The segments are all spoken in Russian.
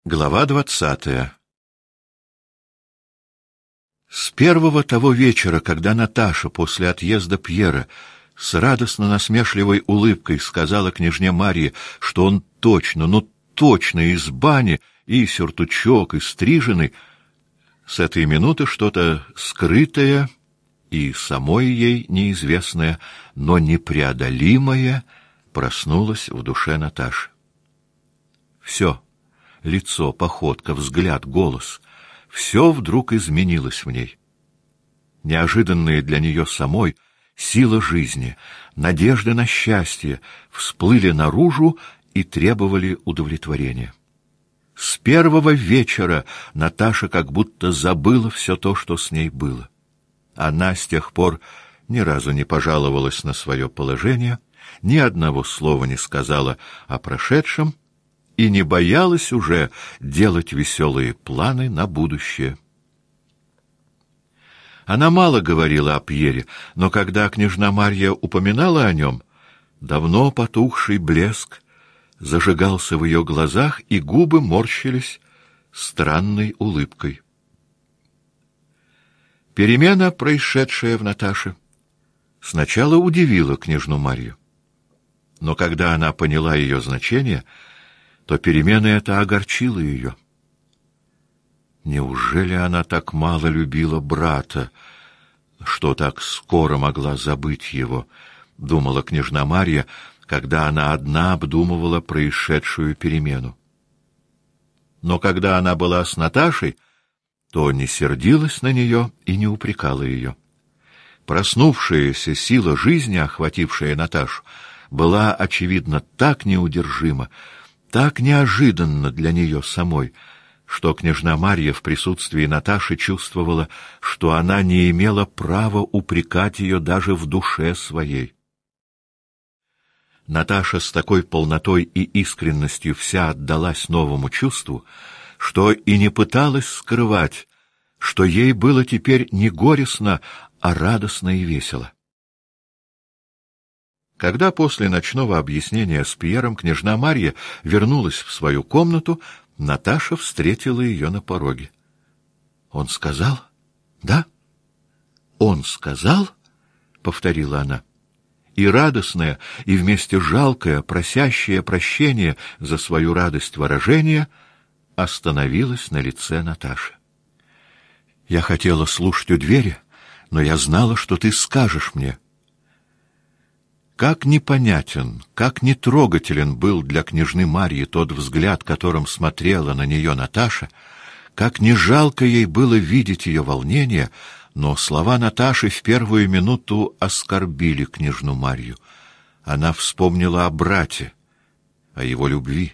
Глава 20. С первого того вечера, когда Наташа после отъезда Пьера с радостно-насмешливой улыбкой сказала княжне Марье, что он точно из бани, и сюртучок, и стриженный, с этой минуты что-то скрытое и самой ей неизвестное, но непреодолимое проснулось в душе Наташи. Все. Лицо, походка, взгляд, голос — все вдруг изменилось в ней. Неожиданные для нее самой сила жизни, надежда на счастье всплыли наружу и требовали удовлетворения. С первого вечера Наташа как будто забыла все то, что с ней было. Она с тех пор ни разу не пожаловалась на свое положение, ни одного слова не сказала о прошедшем, и не боялась уже делать веселые планы на будущее. Она мало говорила о Пьере, но когда княжна Марья упоминала о нем, давно потухший блеск зажигался в ее глазах, и губы морщились странной улыбкой. Перемена, происшедшая в Наташе, сначала удивила княжну Марью, но когда она поняла ее значение, то перемена эта огорчила ее. Неужели она так мало любила брата, что так скоро могла забыть его, думала княжна Марья, когда она одна обдумывала происшедшую перемену. Но когда она была с Наташей, то не сердилась на нее и не упрекала ее. Проснувшаяся сила жизни, охватившая Наташу, была, очевидно, так неудержима, так неожиданно для нее самой, что княжна Марья в присутствии Наташи чувствовала, что она не имела права упрекать ее даже в душе своей. Наташа с такой полнотой и искренностью вся отдалась новому чувству, что и не пыталась скрывать, что ей было теперь не горестно, а радостно и весело. Когда после ночного объяснения с Пьером княжна Марья вернулась в свою комнату, Наташа встретила ее на пороге. — Он сказал? — Да. — Он сказал? — повторила она. И радостное, и вместе жалкое, просящее прощения за свою радость выражение остановилось на лице Наташи. — Я хотела слушать у двери, но я знала, что ты скажешь мне. Как непонятен, как нетрогателен был для княжны Марьи тот взгляд, которым смотрела на нее Наташа, как не жалко ей было видеть ее волнение, но слова Наташи в первую минуту оскорбили княжну Марью. Она вспомнила о брате, о его любви.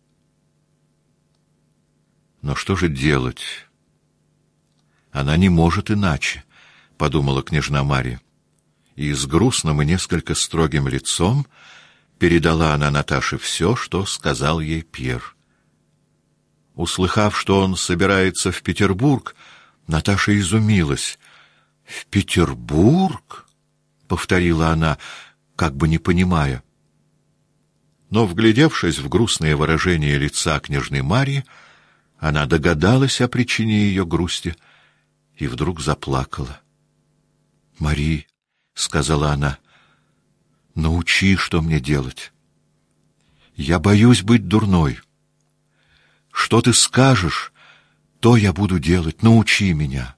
Но что же делать? Она не может иначе, — подумала княжна Марья. И с грустным и несколько строгим лицом передала она Наташе все, что сказал ей Пьер. Услыхав, что он собирается в Петербург, Наташа изумилась. — В Петербург? — повторила она, как бы не понимая. Но, вглядевшись в грустное выражение лица княжны Марьи, она догадалась о причине ее грусти и вдруг заплакала. — Мария, — сказала она, — научи, что мне делать. Я боюсь быть дурной. Что ты скажешь, то я буду делать. Научи меня.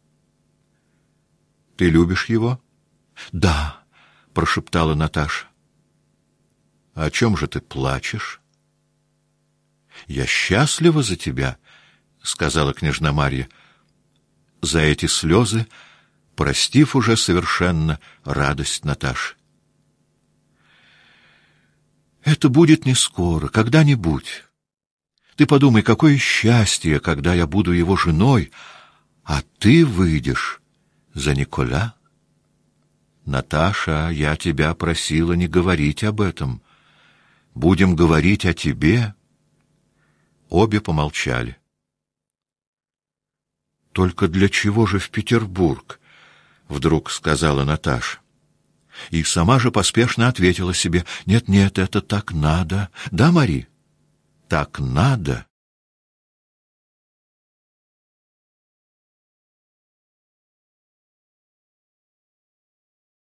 — Ты любишь его? — Да, — прошептала Наташа. — О чем же ты плачешь? — Я счастлива за тебя, — сказала княжна Марья. За эти слезы простив уже совершенно радость Наташи. Это будет не скоро, когда-нибудь. Ты подумай, какое счастье, когда я буду его женой, а ты выйдешь за Николя. Наташа, я тебя просила не говорить об этом. Будем говорить о тебе. Обе помолчали. Только для чего же в Петербург? — вдруг сказала Наташа. И сама же поспешно ответила себе: «Нет, это так надо. Да, Мари? Так надо».